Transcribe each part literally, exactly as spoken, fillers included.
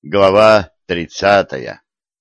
Глава тридцатая.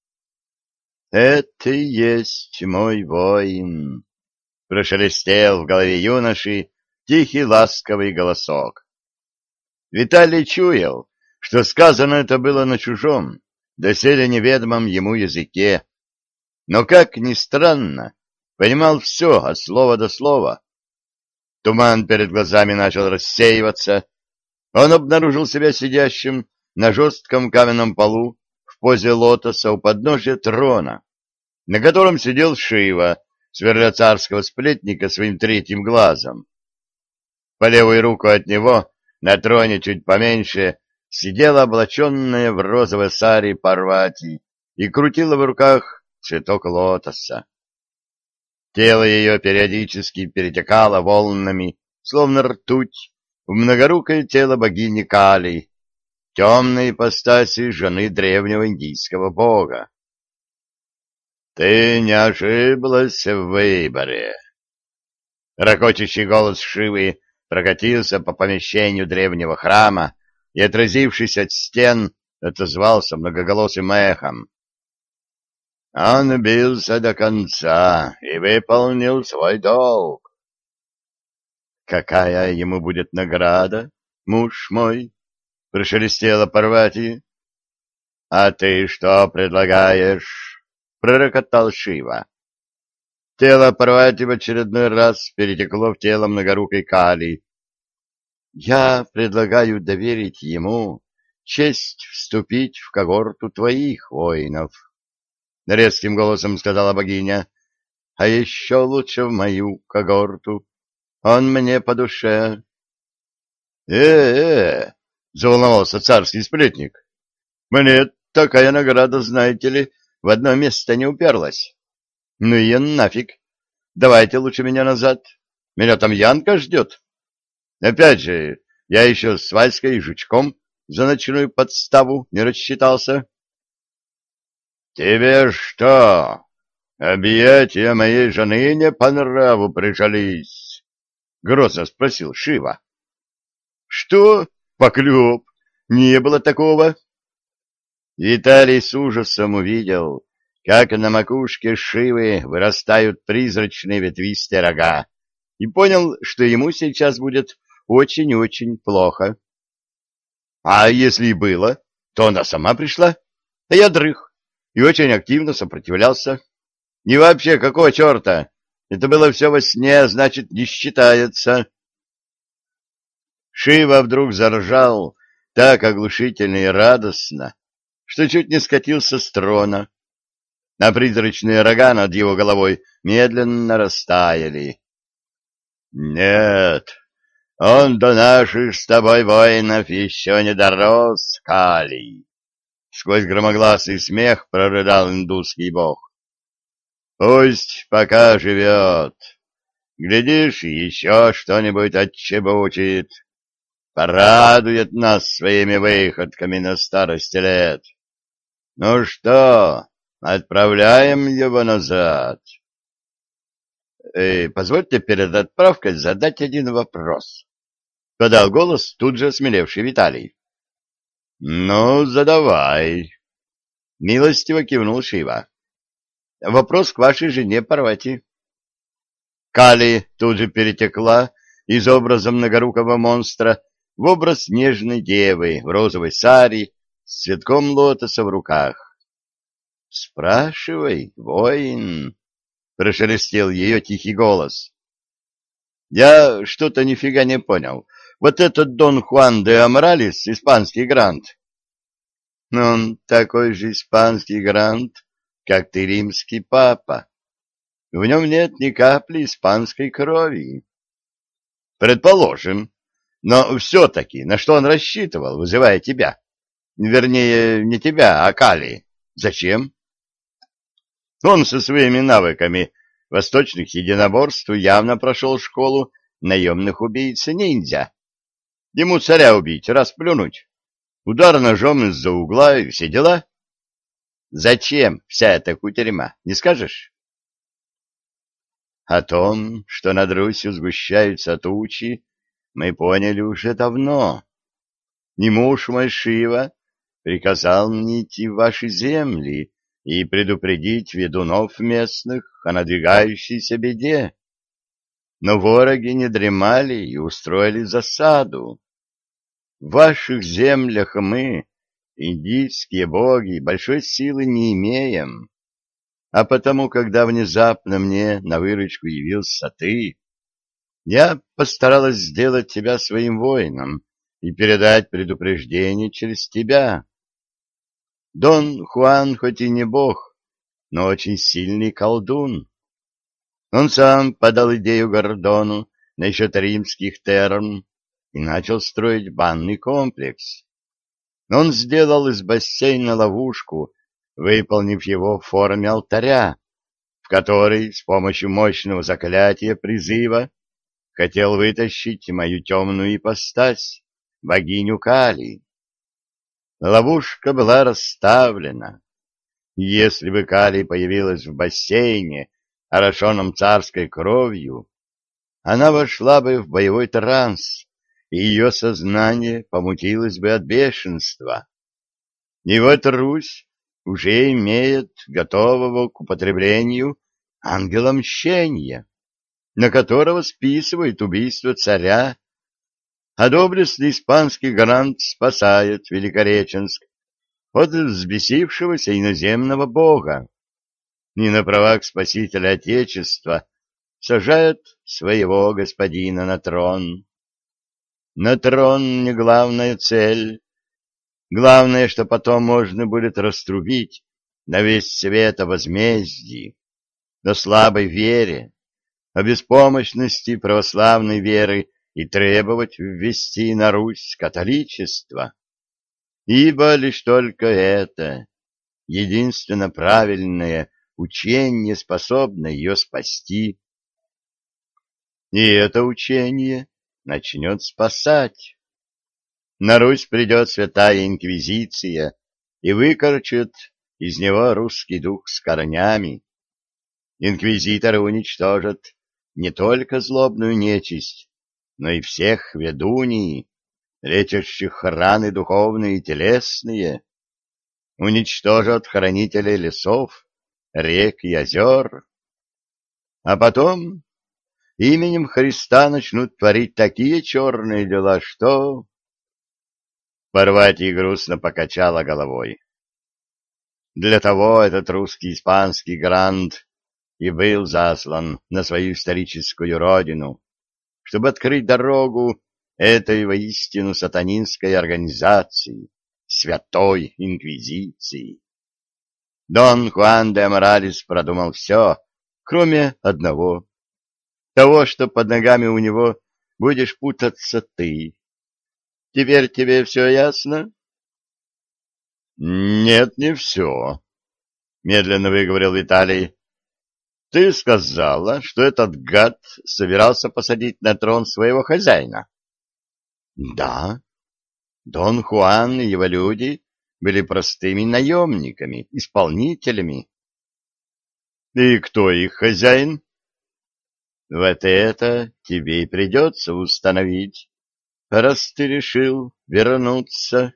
«Это и есть мой воин», — прошелестел в голове юноши тихий ласковый голосок. Виталий чуял, что сказано это было на чужом, доселе неведомом ему языке, но, как ни странно, понимал все от слова до слова. Туман перед глазами начал рассеиваться, он обнаружил себя сидящим на жестком каменном полу в позе лотоса у подножия трона, на котором сидел Шива, сверля царского сплетника своим третьим глазом. По левую руку от него, на троне чуть поменьше, сидела облаченная в розовой сари Парвати и крутила в руках цветок лотоса. Тело ее периодически перетекало волнами, словно ртуть, в многорукое тело богини Кали, темной ипостаси жены древнего индийского бога. «Ты не ошиблась в выборе!» Рокочущий голос Шивы прокатился по помещению древнего храма и, отразившись от стен, отозвался многоголосым эхом. «Он бился до конца и выполнил свой долг». «Какая ему будет награда, муж мой?» — прошелестела Парвати. «А ты что предлагаешь?» — пророкотал Шива. Тело Парвати в очередной раз перетекло в тело многорукой Кали. «Я предлагаю доверить ему честь вступить в когорту твоих воинов», — резким голосом сказала богиня. «А еще лучше в мою когорту. Он мне по душе». «Э-э-э!» — заволновался царский сплетник. «Мне такая награда, знаете ли, в одно место не уперлась. Ну и нафиг. Давайте лучше меня назад. Меня там Янка ждет. Опять же, я еще с Васькой и Жучком за ночную подставу не рассчитался». «Тебе что, объятия моей жены не по нраву прижались?» — грозно спросил Шива. «Что? Поклеп? Не было такого». Виталий с ужасом увидел, как на макушке Шивы вырастают призрачные ветвистые рога, и понял, что ему сейчас будет очень-очень плохо. А если и было, то она сама пришла, а я дрых и очень активно сопротивлялся. И вообще, какого черта? Это было все во сне, значит, не считается. Шива вдруг заржал так оглушительно и радостно, что чуть не скатился с трона, а призрачные рога над его головой медленно растаяли. «Нет, он до наших с тобой воинов еще не дорос, Кали!» Сквозь громогласый смех прорыдал индусский бог. «Пусть пока живет. Глядишь, еще что-нибудь отчебучит. Порадует нас своими выходками на старости лет. Ну что, отправляем его назад?» «Э, «Позвольте перед отправкой задать один вопрос», — подал голос тут же осмелевший Виталий. «Ну, задавай», — милостиво кивнул Шива. «Вопрос к вашей жене Парвати». Кали тут же перетекла из образа многорукого монстра в образ нежной девы в розовой саре с цветком лотоса в руках. «Спрашивай, воин», — прошелестел ее тихий голос. «Я что-то нифига не понял. Вот этот Дон Хуан де Аморалес, испанский грант». «Он такой же испанский грант, как ты римский папа. В нем нет ни капли испанской крови». «Предположим. Но все-таки на что он рассчитывал, вызывая тебя? Вернее, не тебя, а Кали. Зачем?» Он со своими навыками восточных единоборств явно прошел школу наемных убийц и ниндзя. Ему царя убить, расплюнуть, удар ножом из-за угла и все дела. Зачем вся эта кутерьма, не скажешь? О том, что над Русью сгущаются тучи, мы поняли уже давно. И муж мой Шива приказал мне идти в ваши земли и предупредить ведунов местных о надвигающейся беде. Но вороги не дремали и устроили засаду. В ваших землях мы, индийские боги, большой силы не имеем, а потому, когда внезапно мне на выручку явился ты, я постаралась сделать тебя своим воином и передать предупреждение через тебя. Дон Хуан хоть и не бог, но очень сильный колдун. Он сам подал идею Гордону насчет римских терм и начал строить банный комплекс. Он сделал из бассейна ловушку, выполнив его в форме алтаря, в который с помощью мощного заклятия призыва хотел вытащить мою темную ипостась, богиню Кали. Ловушка была расставлена. Если бы Кали появилась в бассейне, орошенном царской кровью, она вошла бы в боевой транс, и ее сознание помутилось бы от бешенства. И вот Русь уже имеет готового к употреблению ангела мщения, на которого списывает убийство царя, а доблестный испанский грант спасает Великореченск от взбесившегося иноземного бога и на правах спасителя Отечества сажает своего господина на трон. На трон не главная цель. Главное, что потом можно будет раструбить на весь свет о возмездии, о слабой вере, о беспомощности православной веры и требовать ввести на Русь католичество. Ибо лишь только это, единственно правильное учение, способно ее спасти. И это учение начнет спасать. На Русь придет святая инквизиция и выкорчет из него русский дух с корнями. Инквизиторы уничтожат не только злобную нечисть, но и всех ведуней, лечащих раны духовные и телесные, уничтожат хранителей лесов, рек и озер. А потом именем Христа начнут творить такие черные дела, что... Парвати грустно покачала головой. Для того этот русский-испанский грант и был заслан на свою историческую родину, чтобы открыть дорогу этой воистину сатанинской организации, святой инквизиции. Дон Хуан де Моралес продумал все, кроме одного, того, что под ногами у него будешь путаться ты. Теперь тебе все ясно? — Нет, не все, — медленно выговорил Виталий. — Ты сказала, что этот гад собирался посадить на трон своего хозяина. — Да. Дон Хуан и его люди были простыми наемниками, исполнителями. — И кто их хозяин? — Вот это тебе и придется установить, раз ты решил вернуться.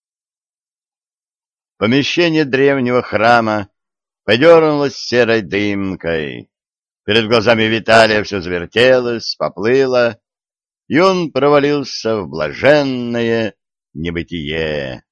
Помещение древнего храма подернулось серой дымкой. Перед глазами Виталия все завертелось, поплыло, и он провалился в блаженное небытие.